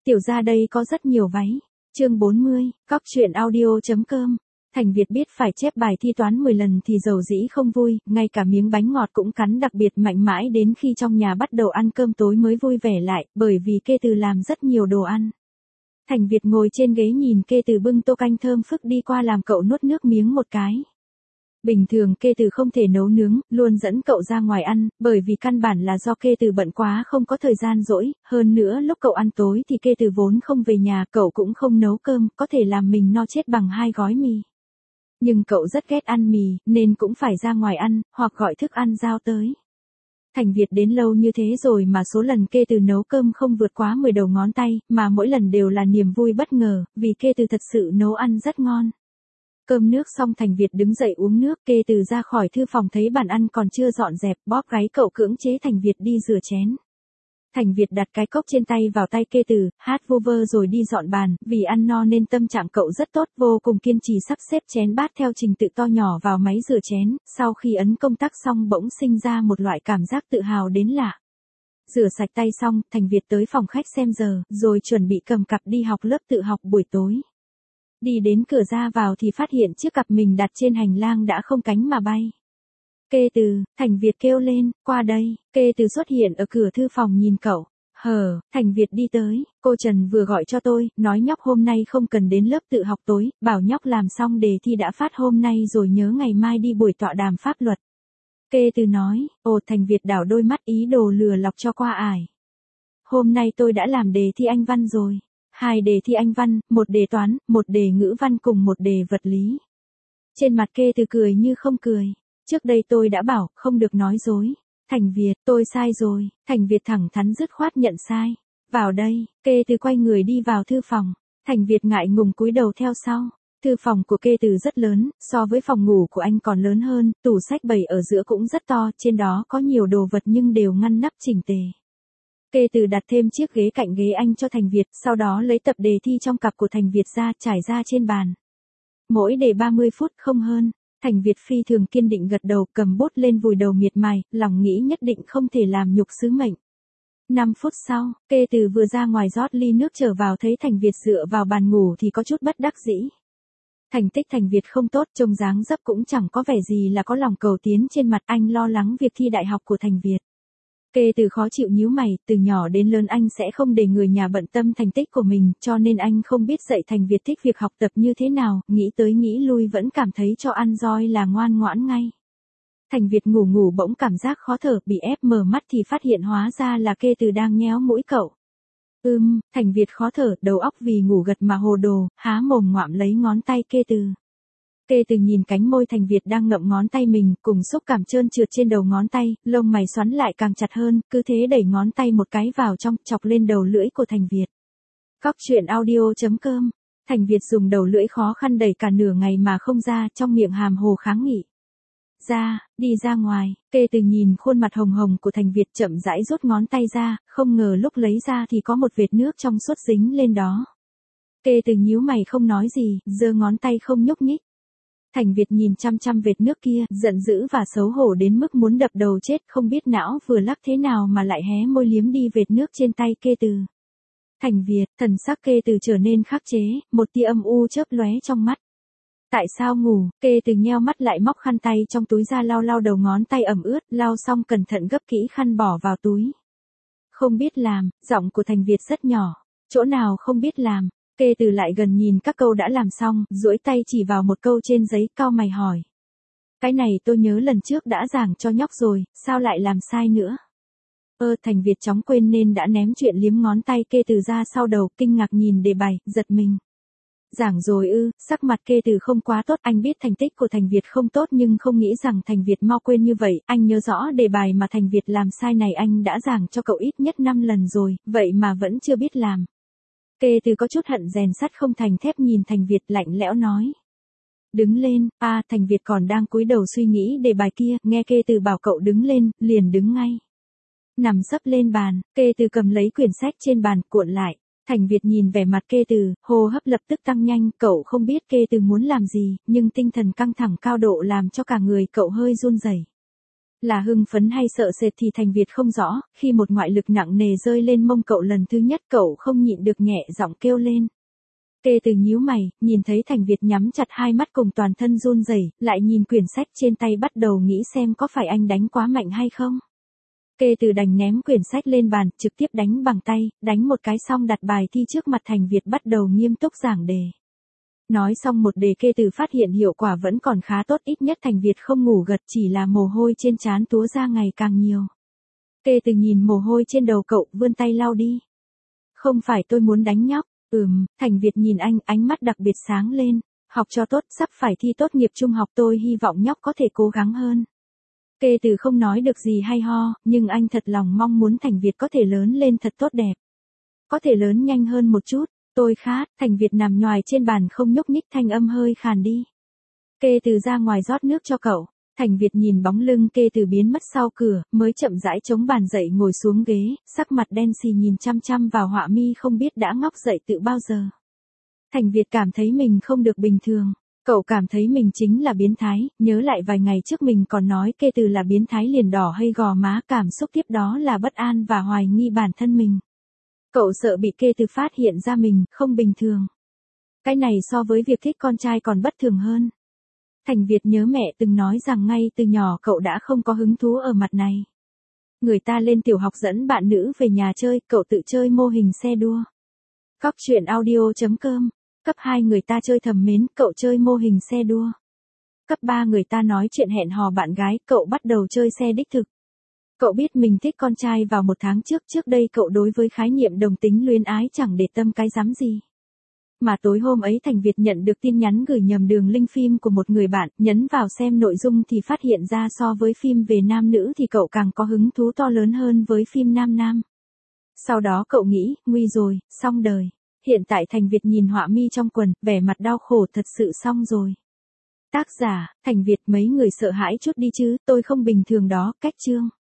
Tiểu ra đây có rất nhiều váy. Chương 40, Cóc truyện audio.com. Thành Việt biết phải chép bài thi toán 10 lần thì dầu dĩ không vui, ngay cả miếng bánh ngọt cũng cắn đặc biệt mạnh mãi đến khi trong nhà bắt đầu ăn cơm tối mới vui vẻ lại, bởi vì Kê Từ làm rất nhiều đồ ăn. Thành Việt ngồi trên ghế nhìn Kê Từ bưng tô canh thơm phức đi qua làm cậu nuốt nước miếng một cái. Bình thường Kê Từ không thể nấu nướng, luôn dẫn cậu ra ngoài ăn, bởi vì căn bản là do Kê Từ bận quá không có thời gian rỗi, hơn nữa lúc cậu ăn tối thì Kê Từ vốn không về nhà, cậu cũng không nấu cơm, có thể làm mình no chết bằng 2 gói mì. Nhưng cậu rất ghét ăn mì, nên cũng phải ra ngoài ăn, hoặc gọi thức ăn giao tới. Thành Việt đến lâu như thế rồi mà số lần Kê Từ nấu cơm không vượt quá 10 đầu ngón tay, mà mỗi lần đều là niềm vui bất ngờ, vì Kê Từ thật sự nấu ăn rất ngon. Cơm nước xong Thành Việt đứng dậy uống nước, Kê Từ ra khỏi thư phòng thấy bàn ăn còn chưa dọn dẹp, bóp gáy cậu cưỡng chế Thành Việt đi rửa chén. Thành Việt đặt cái cốc trên tay vào tay Kê Từ, hát vu vơ rồi đi dọn bàn, vì ăn no nên tâm trạng cậu rất tốt, vô cùng kiên trì sắp xếp chén bát theo trình tự to nhỏ vào máy rửa chén, sau khi ấn công tắc xong bỗng sinh ra một loại cảm giác tự hào đến lạ. Rửa sạch tay xong, Thành Việt tới phòng khách xem giờ, rồi chuẩn bị cầm cặp đi học lớp tự học buổi tối. Đi đến cửa ra vào thì phát hiện chiếc cặp mình đặt trên hành lang đã không cánh mà bay. Kê Từ, Thành Việt kêu lên, qua đây. Kê Từ xuất hiện ở cửa thư phòng nhìn cậu. Thành Việt đi tới, cô Trần vừa gọi cho tôi, nói nhóc hôm nay không cần đến lớp tự học tối, bảo nhóc làm xong đề thi đã phát hôm nay rồi nhớ ngày mai đi buổi tọa đàm pháp luật. Kê Từ nói, Thành Việt đảo đôi mắt ý đồ lừa lọc cho qua ải. Hôm nay tôi đã làm đề thi Anh văn rồi. 2 đề thi Anh văn, 1 đề toán, 1 đề ngữ văn cùng 1 đề vật lý. Trên mặt Kê Từ cười như không cười. Trước đây tôi đã bảo, không được nói dối. Thành Việt, tôi sai rồi. Thành Việt thẳng thắn dứt khoát nhận sai. Vào đây, Kê Từ quay người đi vào thư phòng. Thành Việt ngại ngùng cúi đầu theo sau. Thư phòng của Kê Từ rất lớn, so với phòng ngủ của anh còn lớn hơn, tủ sách bày ở giữa cũng rất to, trên đó có nhiều đồ vật nhưng đều ngăn nắp chỉnh tề. Kê Từ đặt thêm chiếc ghế cạnh ghế anh cho Thành Việt, sau đó lấy tập đề thi trong cặp của Thành Việt ra, trải ra trên bàn. Mỗi đề 30 phút không hơn. Thành Việt phi thường kiên định gật đầu, cầm bút lên vùi đầu miệt mài, lòng nghĩ nhất định không thể làm nhục sứ mệnh. 5 phút sau, Kê Từ vừa ra ngoài rót ly nước trở vào thấy Thành Việt dựa vào bàn ngủ thì có chút bất đắc dĩ. Thành tích Thành Việt không tốt, trông dáng dấp cũng chẳng có vẻ gì là có lòng cầu tiến trên mặt, anh lo lắng việc thi đại học của Thành Việt. Kê Từ khó chịu nhíu mày, từ nhỏ đến lớn anh sẽ không để người nhà bận tâm thành tích của mình, cho nên anh không biết dạy Thành Việt thích việc học tập như thế nào, nghĩ tới nghĩ lui vẫn cảm thấy cho ăn roi là ngoan ngoãn ngay. Thành Việt ngủ bỗng cảm giác khó thở, bị ép mở mắt thì phát hiện hóa ra là Kê Từ đang nhéo mũi cậu. Thành Việt khó thở, đầu óc vì ngủ gật mà hồ đồ, há mồm ngoạm lấy ngón tay Kê Từ. Kê Từ nhìn cánh môi Thành Việt đang ngậm ngón tay mình, cùng xúc cảm trơn trượt trên đầu ngón tay, lông mày xoắn lại càng chặt hơn, cứ thế đẩy ngón tay một cái vào trong, chọc lên đầu lưỡi của Thành Việt. Cóc truyện audio.com. Thành Việt dùng đầu lưỡi khó khăn đẩy cả nửa ngày mà không ra, trong miệng hàm hồ kháng nghị. Đi ra ngoài. Kê Từ nhìn khuôn mặt hồng hồng của Thành Việt chậm rãi rút ngón tay ra, không ngờ lúc lấy ra thì có một vệt nước trong suốt dính lên đó. Kê Từ nhíu mày không nói gì, giơ ngón tay không nhúc nhích. Thành Việt nhìn chăm chăm vệt nước kia, giận dữ và xấu hổ đến mức muốn đập đầu chết, không biết não vừa lắc thế nào mà lại hé môi liếm đi vệt nước trên tay Kê Từ. Thành Việt, thần sắc Kê Từ trở nên khắc chế, một tia âm u chớp lóe trong mắt. Tại sao ngủ? Kê Từ nheo mắt lại móc khăn tay trong túi ra lau đầu ngón tay ẩm ướt, lau xong cẩn thận gấp kỹ khăn bỏ vào túi. Không biết làm, giọng của Thành Việt rất nhỏ. Chỗ nào không biết làm? Kê Từ lại gần nhìn các câu đã làm xong, duỗi tay chỉ vào một câu trên giấy, cau mày hỏi. Cái này tôi nhớ lần trước đã giảng cho nhóc rồi, sao lại làm sai nữa? Thành Việt chóng quên nên đã ném chuyện liếm ngón tay Kê Từ ra sau đầu, kinh ngạc nhìn đề bài, giật mình. Giảng rồi sắc mặt Kê Từ không quá tốt, anh biết thành tích của Thành Việt không tốt nhưng không nghĩ rằng Thành Việt mau quên như vậy, anh nhớ rõ đề bài mà Thành Việt làm sai này anh đã giảng cho cậu ít nhất 5 lần rồi, vậy mà vẫn chưa biết làm. Kê Từ có chút hận rèn sắt không thành thép nhìn Thành Việt lạnh lẽo nói. Đứng lên. Thành Việt còn đang cúi đầu suy nghĩ đề bài kia, nghe Kê Từ bảo cậu đứng lên, liền đứng ngay. Nằm sấp lên bàn, Kê Từ cầm lấy quyển sách trên bàn, cuộn lại. Thành Việt nhìn vẻ mặt Kê Từ, hô hấp lập tức tăng nhanh, cậu không biết Kê Từ muốn làm gì, nhưng tinh thần căng thẳng cao độ làm cho cả người cậu hơi run rẩy. Là hưng phấn hay sợ sệt thì Thành Việt không rõ, khi một ngoại lực nặng nề rơi lên mông cậu lần thứ nhất cậu không nhịn được nhẹ giọng kêu lên. Kê Từ nhíu mày, nhìn thấy Thành Việt nhắm chặt hai mắt cùng toàn thân run rẩy, lại nhìn quyển sách trên tay bắt đầu nghĩ xem có phải anh đánh quá mạnh hay không. Kê Từ đành ném quyển sách lên bàn, trực tiếp đánh bằng tay, đánh một cái xong đặt bài thi trước mặt Thành Việt bắt đầu nghiêm túc giảng đề. Nói xong một đề Kê Từ phát hiện hiệu quả vẫn còn khá tốt, ít nhất Thành Việt không ngủ gật, chỉ là mồ hôi trên trán túa ra ngày càng nhiều. Kê Từ nhìn mồ hôi trên đầu cậu, vươn tay lau đi. Không phải tôi muốn đánh nhóc. Thành Việt nhìn anh, ánh mắt đặc biệt sáng lên. Học cho tốt, sắp phải thi tốt nghiệp trung học, tôi hy vọng nhóc có thể cố gắng hơn. Kê Từ không nói được gì hay ho, nhưng anh thật lòng mong muốn Thành Việt có thể lớn lên thật tốt đẹp. Có thể lớn nhanh hơn một chút, tôi khát. Thành Việt nằm nhoài trên bàn không nhúc nhích, thanh âm hơi khàn đi. Kê Từ ra ngoài rót nước cho cậu. Thành Việt nhìn bóng lưng Kê Từ biến mất sau cửa, mới chậm rãi chống bàn dậy ngồi xuống ghế, sắc mặt đen xì nhìn chăm chăm vào họa mi không biết đã ngóc dậy từ bao giờ. Thành Việt cảm thấy mình không được bình thường. Cậu cảm thấy mình chính là biến thái, nhớ lại vài ngày trước mình còn nói Kê Từ là biến thái liền đỏ hay gò má, cảm xúc tiếp đó là bất an và hoài nghi bản thân mình. Cậu sợ bị Kê Từ phát hiện ra mình không bình thường. Cái này so với việc thích con trai còn bất thường hơn. Thành Việt nhớ mẹ từng nói rằng ngay từ nhỏ cậu đã không có hứng thú ở mặt này. Người ta lên tiểu học dẫn bạn nữ về nhà chơi, cậu tự chơi mô hình xe đua. Cóc truyện audio.com. Cấp 2 người ta chơi thầm mến, cậu chơi mô hình xe đua. Cấp 3 người ta nói chuyện hẹn hò bạn gái, cậu bắt đầu chơi xe đích thực. Cậu biết mình thích con trai vào một tháng trước đây cậu đối với khái niệm đồng tính luyến ái chẳng để tâm cái dám gì. Mà tối hôm ấy Thành Việt nhận được tin nhắn gửi nhầm đường link phim của một người bạn, nhấn vào xem nội dung thì phát hiện ra so với phim về nam nữ thì cậu càng có hứng thú to lớn hơn với phim nam nam. Sau đó cậu nghĩ, nguy rồi, xong đời. Hiện tại Thành Việt nhìn họa mi trong quần, vẻ mặt đau khổ, thật sự xong rồi. Tác giả, Thành Việt. Mấy người sợ hãi chút đi chứ, tôi không bình thường đó. Cách chương.